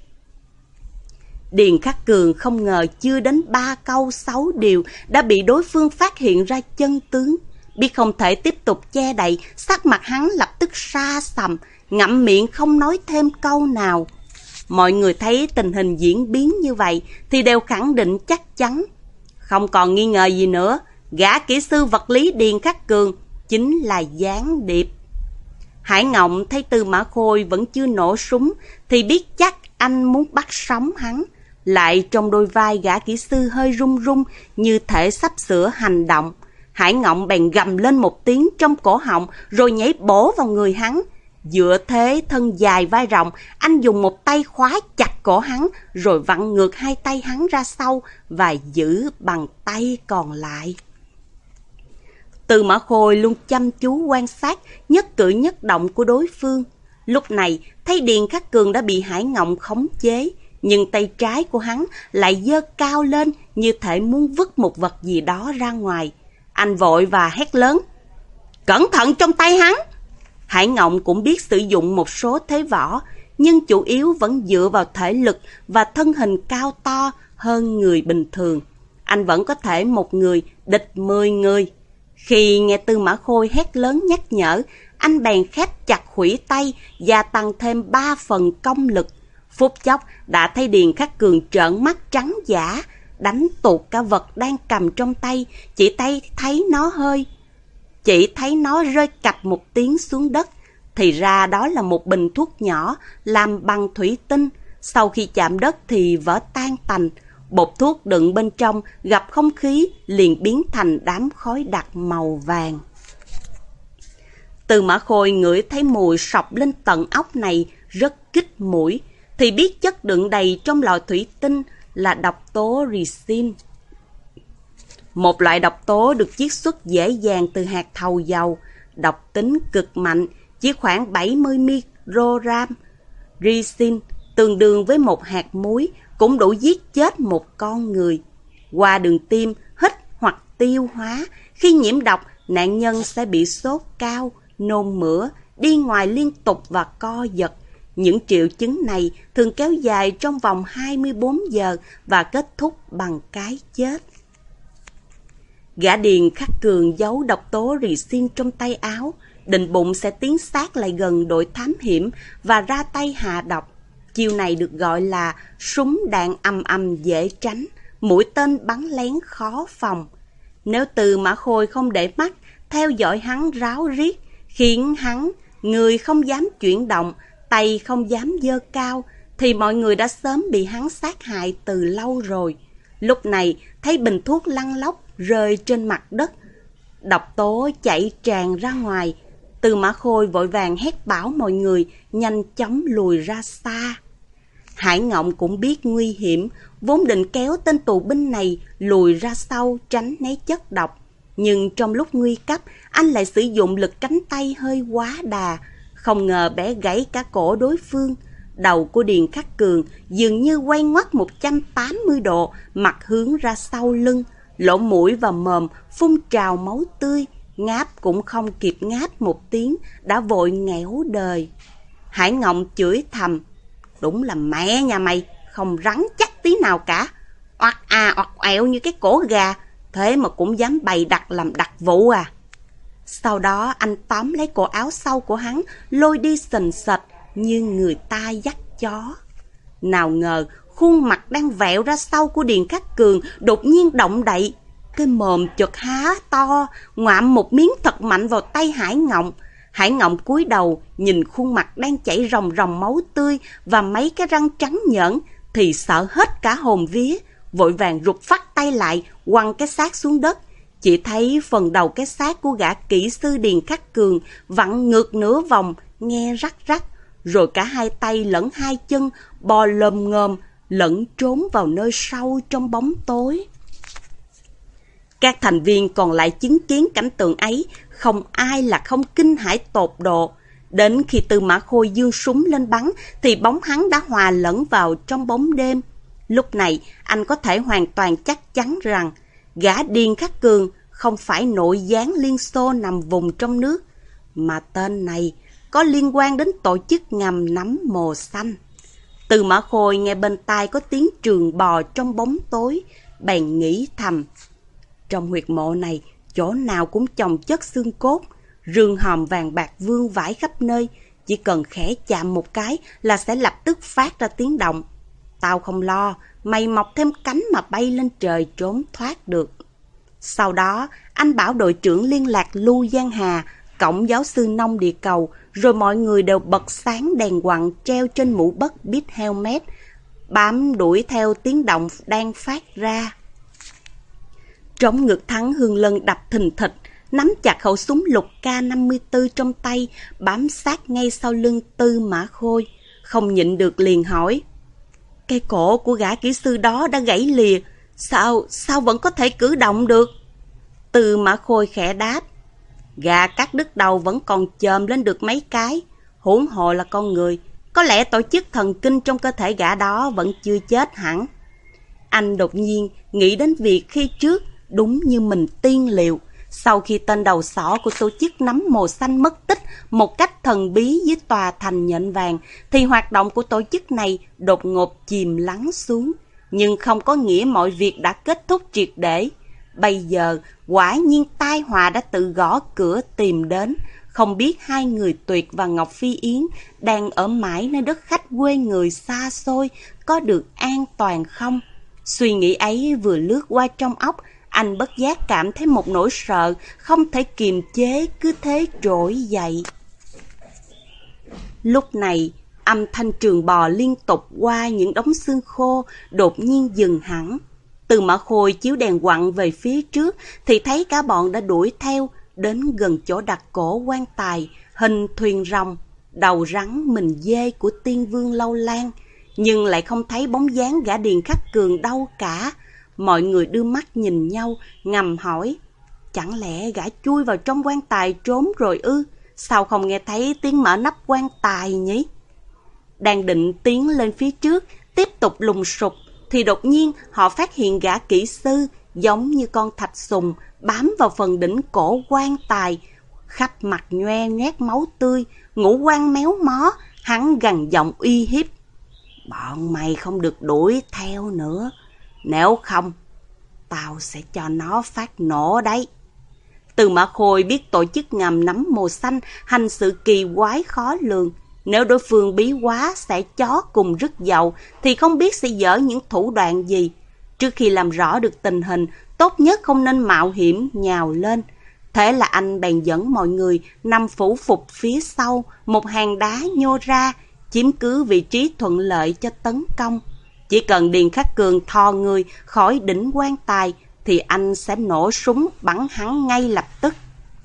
Điền Khắc Cường không ngờ chưa đến ba câu sáu điều đã bị đối phương phát hiện ra chân tướng. Biết không thể tiếp tục che đậy, sắc mặt hắn lập tức sa sầm, ngậm miệng không nói thêm câu nào. Mọi người thấy tình hình diễn biến như vậy thì đều khẳng định chắc chắn. Không còn nghi ngờ gì nữa, gã kỹ sư vật lý Điền Khắc Cường chính là gián điệp. Hải Ngộng thấy Tư Mã Khôi vẫn chưa nổ súng thì biết chắc anh muốn bắt sống hắn. Lại trong đôi vai gã kỹ sư hơi run run như thể sắp sửa hành động. Hải Ngộng bèn gầm lên một tiếng trong cổ họng rồi nhảy bổ vào người hắn. Dựa thế thân dài vai rộng, anh dùng một tay khóa chặt cổ hắn rồi vặn ngược hai tay hắn ra sau và giữ bằng tay còn lại. Tư Mã Khôi luôn chăm chú quan sát nhất cử nhất động của đối phương. Lúc này thấy Điền Khắc Cường đã bị Hải Ngộng khống chế, nhưng tay trái của hắn lại giơ cao lên như thể muốn vứt một vật gì đó ra ngoài. Anh vội và hét lớn: "Cẩn thận trong tay hắn!" Hải Ngộng cũng biết sử dụng một số thế võ, nhưng chủ yếu vẫn dựa vào thể lực và thân hình cao to hơn người bình thường. Anh vẫn có thể một người địch mười người. Khi nghe Tư Mã Khôi hét lớn nhắc nhở, anh bèn khép chặt khuỷu tay, gia tăng thêm ba phần công lực. Phút chốc đã thấy Điền Khắc Cường trợn mắt trắng dã, đánh tuột cả vật đang cầm trong tay, chỉ tay thấy nó hơi. Chỉ thấy nó rơi cạch một tiếng xuống đất, thì ra đó là một bình thuốc nhỏ làm bằng thủy tinh. Sau khi chạm đất thì vỡ tan tành, bột thuốc đựng bên trong gặp không khí liền biến thành đám khói đặc màu vàng. Tư Mã Khôi ngửi thấy mùi sộc lên tận óc này rất kích mũi, thì biết chất đựng đầy trong lọ thủy tinh là độc tố resin. Một loại độc tố được chiết xuất dễ dàng từ hạt thầu dầu, độc tính cực mạnh, chỉ khoảng bảy mươi microgram. Resin tương đương với một hạt muối cũng đủ giết chết một con người. Qua đường tim, hít hoặc tiêu hóa, khi nhiễm độc, nạn nhân sẽ bị sốt cao, nôn mửa, đi ngoài liên tục và co giật. Những triệu chứng này thường kéo dài trong vòng hai mươi bốn giờ và kết thúc bằng cái chết. Gã Điền Khắc Cường giấu độc tố resin trong tay áo, định bụng sẽ tiến sát lại gần đội thám hiểm và ra tay hạ độc. Chiêu này được gọi là súng đạn ầm ầm dễ tránh, mũi tên bắn lén khó phòng. Nếu Tư Mã Khôi không để mắt, theo dõi hắn ráo riết, khiến hắn, người không dám chuyển động, tay không dám giơ cao, thì mọi người đã sớm bị hắn sát hại từ lâu rồi. Lúc này, thấy bình thuốc lăn lóc rơi trên mặt đất, độc tố chảy tràn ra ngoài. Tư Mã Khôi vội vàng hét bảo mọi người nhanh chóng lùi ra xa. Hải Ngộng cũng biết nguy hiểm, vốn định kéo tên tù binh này lùi ra sau tránh né chất độc. Nhưng trong lúc nguy cấp, anh lại sử dụng lực cánh tay hơi quá đà, không ngờ bẻ gãy cả cổ đối phương. Đầu của Điền Khắc Cường dường như quay ngoắt một trăm tám mươi độ, mặt hướng ra sau lưng, lỗ mũi và mồm phun trào máu tươi, ngáp cũng không kịp ngáp một tiếng, đã vội nghẽo đời. Hải Ngộng chửi thầm, đúng là mẹ nhà mày, không rắn chắc tí nào cả. Oặt à oặt ẹo như cái cổ gà, thế mà cũng dám bày đặt làm đặc vụ à. Sau đó anh tóm lấy cổ áo sau của hắn, lôi đi sình sạch như người ta dắt chó. Nào ngờ khuôn mặt đang vẹo ra sau của Điền Khắc Cường đột nhiên động đậy. Cái mồm chợt há to, ngoạm một miếng thật mạnh vào tay Hải Ngộng. Hải Ngộng cúi đầu nhìn khuôn mặt đang chảy ròng ròng máu tươi và mấy cái răng trắng nhợn thì sợ hết cả hồn vía, vội vàng rụt phắt tay lại, quăng cái xác xuống đất. Chỉ thấy phần đầu cái xác của gã kỹ sư Điền Khắc Cường vặn ngược nửa vòng, nghe rắc rắc, rồi cả hai tay lẫn hai chân bò lồm ngồm lẫn trốn vào nơi sâu trong bóng tối. Các thành viên còn lại chứng kiến cảnh tượng ấy, không ai là không kinh hãi tột độ. Đến khi Tư Mã Khôi giương súng lên bắn thì bóng hắn đã hòa lẫn vào trong bóng đêm. Lúc này anh có thể hoàn toàn chắc chắn rằng gã Điền Khắc Cường không phải nội gián Liên Xô nằm vùng trong nước, mà tên này có liên quan đến tổ chức ngầm nắm mồ xanh. Tư Mã Khôi nghe bên tai có tiếng trường bò trong bóng tối, bèn nghĩ thầm. Trong huyệt mộ này, chỗ nào cũng chồng chất xương cốt, rương hòm vàng bạc vương vãi khắp nơi, chỉ cần khẽ chạm một cái là sẽ lập tức phát ra tiếng động. Tao không lo, mày mọc thêm cánh mà bay lên trời trốn thoát được. Sau đó, anh bảo đội trưởng liên lạc Lưu Giang Hà, cổng giáo sư nông địa cầu, rồi mọi người đều bật sáng đèn quặng treo trên mũ bất bít helmet, bám đuổi theo tiếng động đang phát ra. Trống ngực Thắng Hương Lân đập thình thịch, nắm chặt khẩu súng lục K năm mươi tư trong tay, bám sát ngay sau lưng Tư Mã Khôi, không nhịn được liền hỏi. Cái cổ của gã kỹ sư đó đã gãy lìa, sao, sao vẫn có thể cử động được? Tư Mã Khôi khẽ đáp. Gà cắt đứt đầu vẫn còn chồm lên được mấy cái, huống hồ là con người, có lẽ tổ chức thần kinh trong cơ thể gã đó vẫn chưa chết hẳn. Anh đột nhiên nghĩ đến việc khi trước, đúng như mình tiên liệu, sau khi tên đầu sỏ của tổ chức nắm mồ xanh mất tích một cách thần bí dưới tòa thành nhện vàng, thì hoạt động của tổ chức này đột ngột chìm lắng xuống, nhưng không có nghĩa mọi việc đã kết thúc triệt để. Bây giờ, quả nhiên tai họa đã tự gõ cửa tìm đến, không biết hai người Tuyệt và Ngọc Phi Yến đang ở mãi nơi đất khách quê người xa xôi, có được an toàn không? Suy nghĩ ấy vừa lướt qua trong óc, anh bất giác cảm thấy một nỗi sợ không thể kiềm chế cứ thế trỗi dậy. Lúc này, âm thanh trường bò liên tục qua những đống xương khô đột nhiên dừng hẳn. Tư Mã Khôi chiếu đèn quặng về phía trước thì thấy cả bọn đã đuổi theo đến gần chỗ đặt cổ quan tài, hình thuyền rồng, đầu rắn mình dê của tiên vương Lâu Lan, nhưng lại không thấy bóng dáng gã Điền Khắc Cường đâu cả. Mọi người đưa mắt nhìn nhau, ngầm hỏi, chẳng lẽ gã chui vào trong quan tài trốn rồi ư? Sao không nghe thấy tiếng mở nắp quan tài nhỉ? Đang định tiến lên phía trước, tiếp tục lùng sục, thì đột nhiên họ phát hiện gã kỹ sư giống như con thạch sùng bám vào phần đỉnh cổ quan tài, khắp mặt nhoe nhoét máu tươi, ngũ quan méo mó. Hắn gằn giọng uy hiếp, bọn mày không được đuổi theo nữa, nếu không tao sẽ cho nó phát nổ đấy. Tư Mã Khôi biết tổ chức ngầm nắm mồ xanh hành sự kỳ quái khó lường. Nếu đối phương bí quá sẽ chó cùng rứt dậu thì không biết sẽ dở những thủ đoạn gì. Trước khi làm rõ được tình hình, tốt nhất không nên mạo hiểm nhào lên. Thế là anh bèn dẫn mọi người nằm phủ phục phía sau một hang đá nhô ra, chiếm cứ vị trí thuận lợi cho tấn công. Chỉ cần Điền Khắc Cường thò người khỏi đỉnh quan tài thì anh sẽ nổ súng bắn hắn ngay lập tức.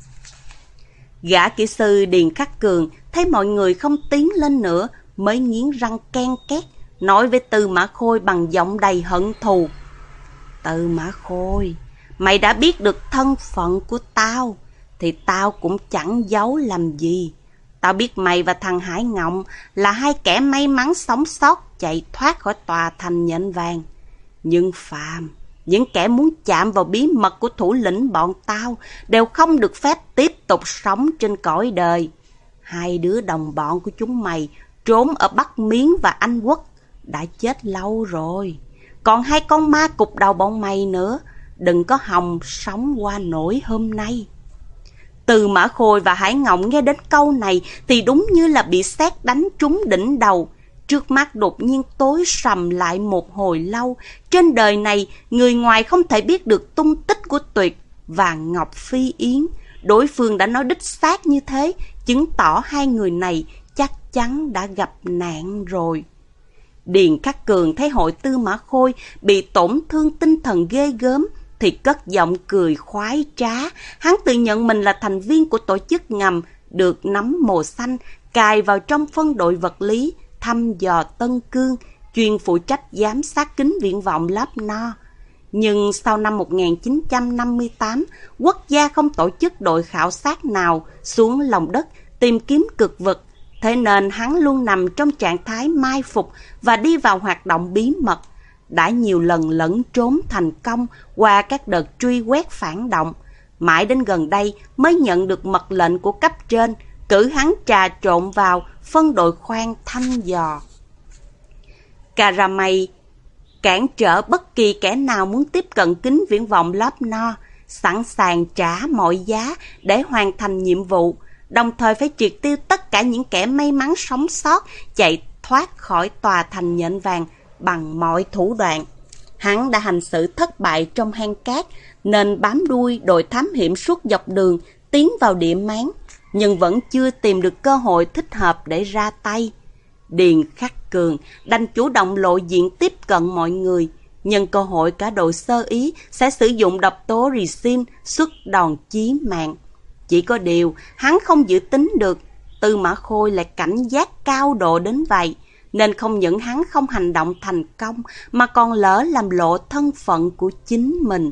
Gã kỹ sư Điền Khắc Cường thấy mọi người không tiến lên nữa mới nghiến răng ken két, nói với Tư Mã Khôi bằng giọng đầy hận thù. Tư Mã Khôi, mày đã biết được thân phận của tao thì tao cũng chẳng giấu làm gì. Tao biết mày và thằng Hải Ngộng là hai kẻ may mắn sống sót chạy thoát khỏi tòa thành nhện vàng. Nhưng Phàm, Những kẻ muốn chạm vào bí mật của thủ lĩnh bọn tao đều không được phép tiếp tục sống trên cõi đời. Hai đứa đồng bọn của chúng mày trốn ở Bắc Miến và Anh Quốc đã chết lâu rồi. Còn hai con ma cục đầu bọn mày nữa, đừng có hòng sống qua nổi hôm nay. Từ Mã Khôi và Hải Ngộng nghe đến câu này thì đúng như là bị sét đánh trúng đỉnh đầu. Trước mắt đột nhiên tối sầm lại một hồi lâu. Trên đời này, người ngoài không thể biết được tung tích của Tuyệt và Ngọc Phi Yến. Đối phương đã nói đích xác như thế, chứng tỏ hai người này chắc chắn đã gặp nạn rồi. Điền Khắc Cường thấy hội Tư Mã Khôi bị tổn thương tinh thần ghê gớm thì cất giọng cười khoái trá. Hắn tự nhận mình là thành viên của tổ chức ngầm, được nắm mồ xanh, cài vào trong phân đội vật lý, thăm dò Tân Cương, chuyên phụ trách giám sát kính viễn vọng lớp no. Nhưng sau năm một nghìn chín trăm năm mươi tám, quốc gia không tổ chức đội khảo sát nào xuống lòng đất tìm kiếm cực vực, thế nên hắn luôn nằm trong trạng thái mai phục và đi vào hoạt động bí mật. Đã nhiều lần lẫn trốn thành công qua các đợt truy quét phản động, mãi đến gần đây mới nhận được mật lệnh của cấp trên, cử hắn trà trộn vào phân đội khoan thăm dò. Caramay cản trở bất kỳ kẻ nào muốn tiếp cận kính viễn vọng lớp no, sẵn sàng trả mọi giá để hoàn thành nhiệm vụ, đồng thời phải triệt tiêu tất cả những kẻ may mắn sống sót chạy thoát khỏi tòa thành nhện vàng bằng mọi thủ đoạn. Hắn đã hành xử thất bại trong hang cát nên bám đuôi đội thám hiểm suốt dọc đường tiến vào địa máng, nhưng vẫn chưa tìm được cơ hội thích hợp để ra tay. Điền Khắc Cường đành chủ động lộ diện tiếp cận mọi người, nhân cơ hội cả đội sơ ý sẽ sử dụng độc tố resin xuất đòn chí mạng. Chỉ có điều hắn không dự tính được Tư Mã Khôi lại cảnh giác cao độ đến vậy, nên không những hắn không hành động thành công mà còn lỡ làm lộ thân phận của chính mình.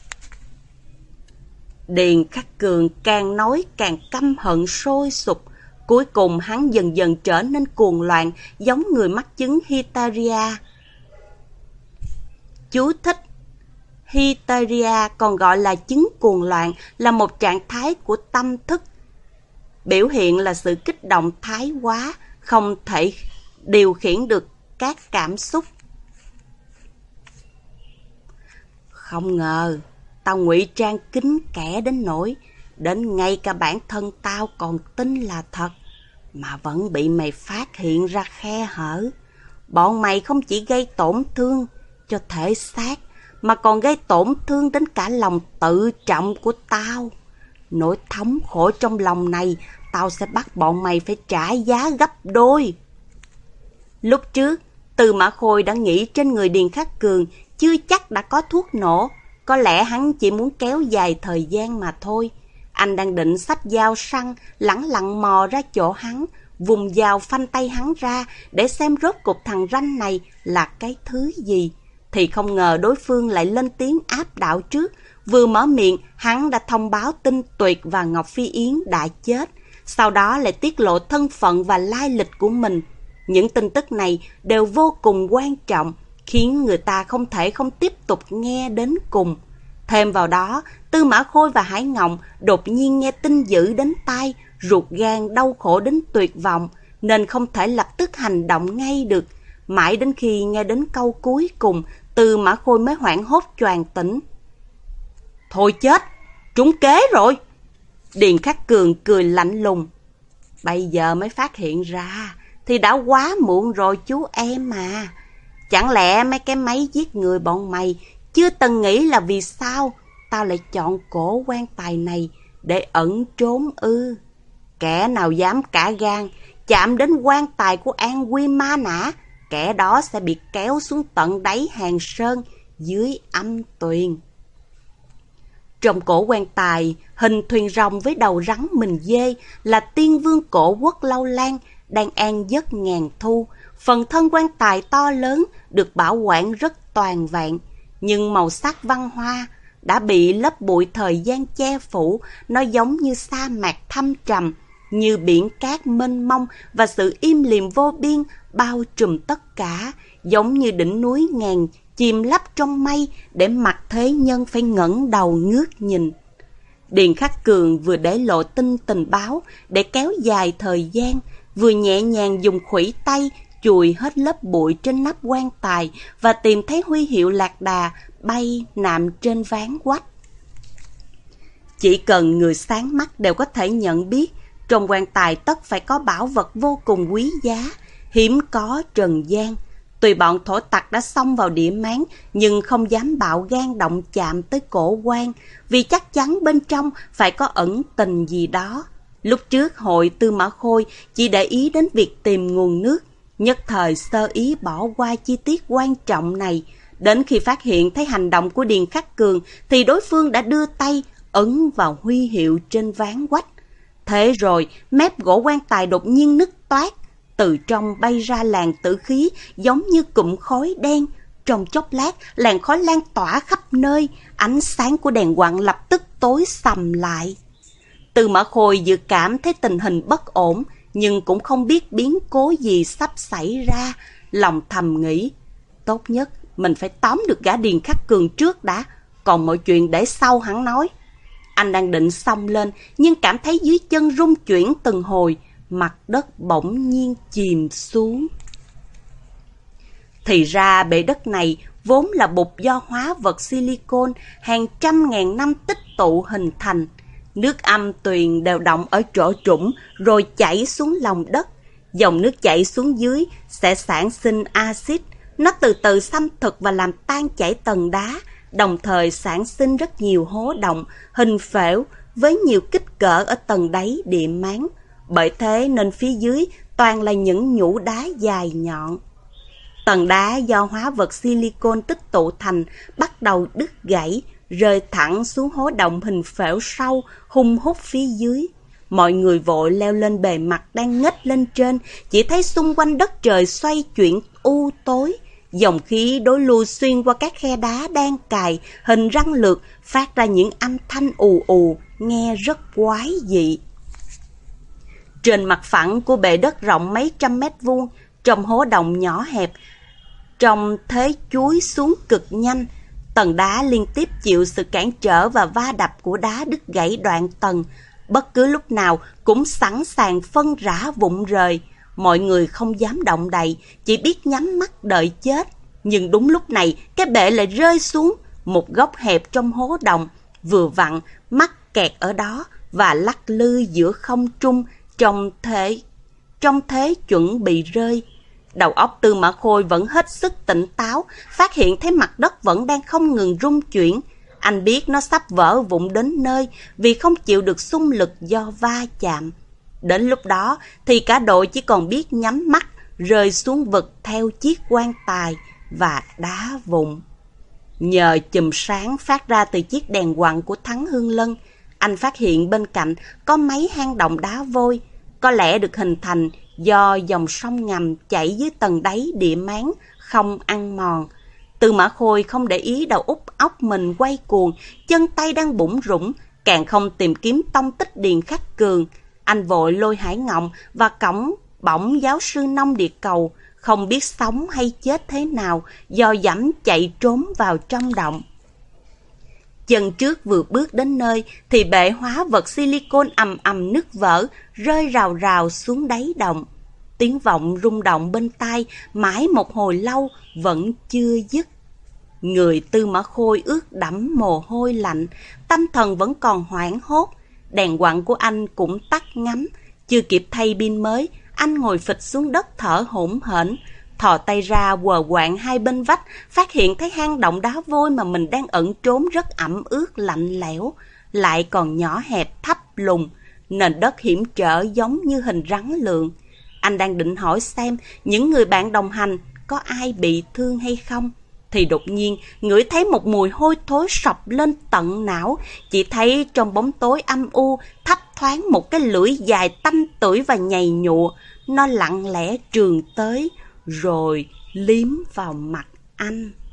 Điền Khắc Cường càng nói càng căm hận sôi sục. Cuối cùng hắn dần dần trở nên cuồng loạn, giống người mắc chứng hysteria. Chú thích: hysteria còn gọi là chứng cuồng loạn là một trạng thái của tâm thức, biểu hiện là sự kích động thái quá, không thể điều khiển được các cảm xúc. Không ngờ tao ngụy trang kín kẽ đến nỗi đến ngay cả bản thân tao còn tin là thật, mà vẫn bị mày phát hiện ra khe hở. Bọn mày không chỉ gây tổn thương cho thể xác, mà còn gây tổn thương đến cả lòng tự trọng của tao. Nỗi thống khổ trong lòng này, tao sẽ bắt bọn mày phải trả giá gấp đôi. Lúc trước, Tư Mã Khôi đã nghĩ trên người Điền Khắc Cường chưa chắc đã có thuốc nổ. Có lẽ hắn chỉ muốn kéo dài thời gian mà thôi. Anh đang định xách dao săn, lẳng lặng mò ra chỗ hắn, vùng dao phanh tay hắn ra để xem rốt cục thằng ranh này là cái thứ gì. Thì không ngờ đối phương lại lên tiếng áp đảo trước. Vừa mở miệng, hắn đã thông báo tin Tuyệt và Ngọc Phi Yến đã chết. Sau đó lại tiết lộ thân phận và lai lịch của mình. Những tin tức này đều vô cùng quan trọng, khiến người ta không thể không tiếp tục nghe đến cùng. Thêm vào đó, Tư Mã Khôi và Hải Ngộng đột nhiên nghe tin dữ đến tai, ruột gan đau khổ đến tuyệt vọng, nên không thể lập tức hành động ngay được. Mãi đến khi nghe đến câu cuối cùng, Tư Mã Khôi mới hoảng hốt choàng tỉnh. Thôi chết, trúng kế rồi. Điền Khắc Cường cười lạnh lùng. Bây giờ mới phát hiện ra thì đã quá muộn rồi chú em mà. Chẳng lẽ mấy cái máy giết người bọn mày chưa từng nghĩ là vì sao tao lại chọn cổ quan tài này để ẩn trốn ư? Kẻ nào dám cả gan chạm đến quan tài của An Quy Ma Nã, kẻ đó sẽ bị kéo xuống tận đáy hàng sơn dưới âm tuyền. Trong cổ quan tài, hình thuyền rồng với đầu rắn mình dê là tiên vương cổ quốc Lâu Lan đang an giấc ngàn thu. Phần thân quan tài to lớn được bảo quản rất toàn vẹn, nhưng màu sắc văn hoa đã bị lớp bụi thời gian che phủ. Nó giống như sa mạc thâm trầm, như biển cát mênh mông và sự im lìm vô biên bao trùm tất cả, giống như đỉnh núi ngàn chìm lấp trong mây để mặc thế nhân phải ngẩng đầu ngước nhìn. Điền Khắc Cường vừa để lộ tin tình báo để kéo dài thời gian, vừa nhẹ nhàng dùng khuỷu tay chùi hết lớp bụi trên nắp quan tài và tìm thấy huy hiệu lạc đà bay nạm trên ván quách. Chỉ cần người sáng mắt đều có thể nhận biết, trong quan tài tất phải có bảo vật vô cùng quý giá, hiếm có trần gian. Tuy bọn thổ tặc đã xông vào địa máng, nhưng không dám bạo gan động chạm tới cổ quan, vì chắc chắn bên trong phải có ẩn tình gì đó. Lúc trước hội Tư Mã Khôi chỉ để ý đến việc tìm nguồn nước, nhất thời sơ ý bỏ qua chi tiết quan trọng này. Đến khi phát hiện thấy hành động của Điền Khắc Cường thì đối phương đã đưa tay ấn vào huy hiệu trên ván quách. Thế rồi mép gỗ quan tài đột nhiên nứt toát, từ trong bay ra làn tử khí giống như cụm khói đen. Trong chốc lát làn khói lan tỏa khắp nơi, ánh sáng của đèn quặng lập tức tối sầm lại. Tư Mã Khôi dự cảm thấy tình hình bất ổn, nhưng cũng không biết biến cố gì sắp xảy ra. Lòng thầm nghĩ, tốt nhất mình phải tóm được gã Điền Khắc Cường trước đã, còn mọi chuyện để sau hắn nói. Anh đang định xông lên, nhưng cảm thấy dưới chân rung chuyển từng hồi, mặt đất bỗng nhiên chìm xuống. Thì ra bể đất này vốn là bụt do hóa vật silicon hàng trăm ngàn năm tích tụ hình thành. Nước âm tuyền đều đọng ở chỗ trũng rồi chảy xuống lòng đất. Dòng nước chảy xuống dưới sẽ sản sinh axit. Nó từ từ xâm thực và làm tan chảy tầng đá, đồng thời sản sinh rất nhiều hố động, hình phễu với nhiều kích cỡ ở tầng đáy địa máng. Bởi thế nên phía dưới toàn là những nhũ đá dài nhọn. Tầng đá do hóa vật silicon tích tụ thành bắt đầu đứt gãy, rơi thẳng xuống hố động hình phễu sâu, hung hút phía dưới. Mọi người vội leo lên bề mặt đang ngếch lên trên, chỉ thấy xung quanh đất trời xoay chuyển u tối. Dòng khí đối lui xuyên qua các khe đá đang cài, hình răng lược, phát ra những âm thanh ù ù, nghe rất quái dị. Trên mặt phẳng của bệ đất rộng mấy trăm mét vuông, trong hố động nhỏ hẹp, trong thế chuối xuống cực nhanh, tầng đá liên tiếp chịu sự cản trở và va đập của đá đứt gãy đoạn tầng, bất cứ lúc nào cũng sẵn sàng phân rã vụn rời. Mọi người không dám động đậy, chỉ biết nhắm mắt đợi chết. Nhưng đúng lúc này, cái bệ lại rơi xuống một góc hẹp trong hố động, vừa vặn mắc kẹt ở đó và lắc lư giữa không trung trong thế trong thế chuẩn bị rơi. Đầu óc Tư Mã Khôi vẫn hết sức tỉnh táo, phát hiện thấy mặt đất vẫn đang không ngừng rung chuyển. Anh biết nó sắp vỡ vụn đến nơi vì không chịu được xung lực do va chạm. Đến lúc đó thì cả đội chỉ còn biết nhắm mắt rơi xuống vực theo chiếc quan tài và đá vụn. Nhờ chùm sáng phát ra từ chiếc đèn quặng của Thắng Hương Lân, anh phát hiện bên cạnh có mấy hang động đá vôi, có lẽ được hình thành do dòng sông ngầm chảy dưới tầng đáy địa máng không ăn mòn. Tư Mã Khôi không để ý đầu óc óc mình quay cuồng, chân tay đang bủn rủn, càng không tìm kiếm tông tích Điền Khắc Cường. Anh vội lôi Hải Ngộng và cõng bổng giáo sư Nông Địa Cầu, không biết sống hay chết thế nào, do dẫm chạy trốn vào trong động. Chân trước vừa bước đến nơi thì bệ hóa vật silicon ầm ầm nứt vỡ, rơi rào rào xuống đáy động. Tiếng vọng rung động bên tai mãi một hồi lâu vẫn chưa dứt. Người Tư Mã Khôi ướt đẫm mồ hôi lạnh, tâm thần vẫn còn hoảng hốt. Đèn quặng của anh cũng tắt ngắm, chưa kịp thay pin mới, anh ngồi phịch xuống đất thở hổn hển, thò tay ra quờ quạng hai bên vách, phát hiện thấy hang động đá vôi mà mình đang ẩn trốn rất ẩm ướt lạnh lẽo, lại còn nhỏ hẹp thấp lùn, nền đất hiểm trở giống như hình rắn lượn. Anh đang định hỏi xem những người bạn đồng hành có ai bị thương hay không, thì đột nhiên ngửi thấy một mùi hôi thối sộc lên tận não. Chỉ thấy trong bóng tối âm u thấp thoáng một cái lưỡi dài tanh tưởi và nhầy nhụa. Nó lặng lẽ trườn tới rồi liếm vào mặt anh.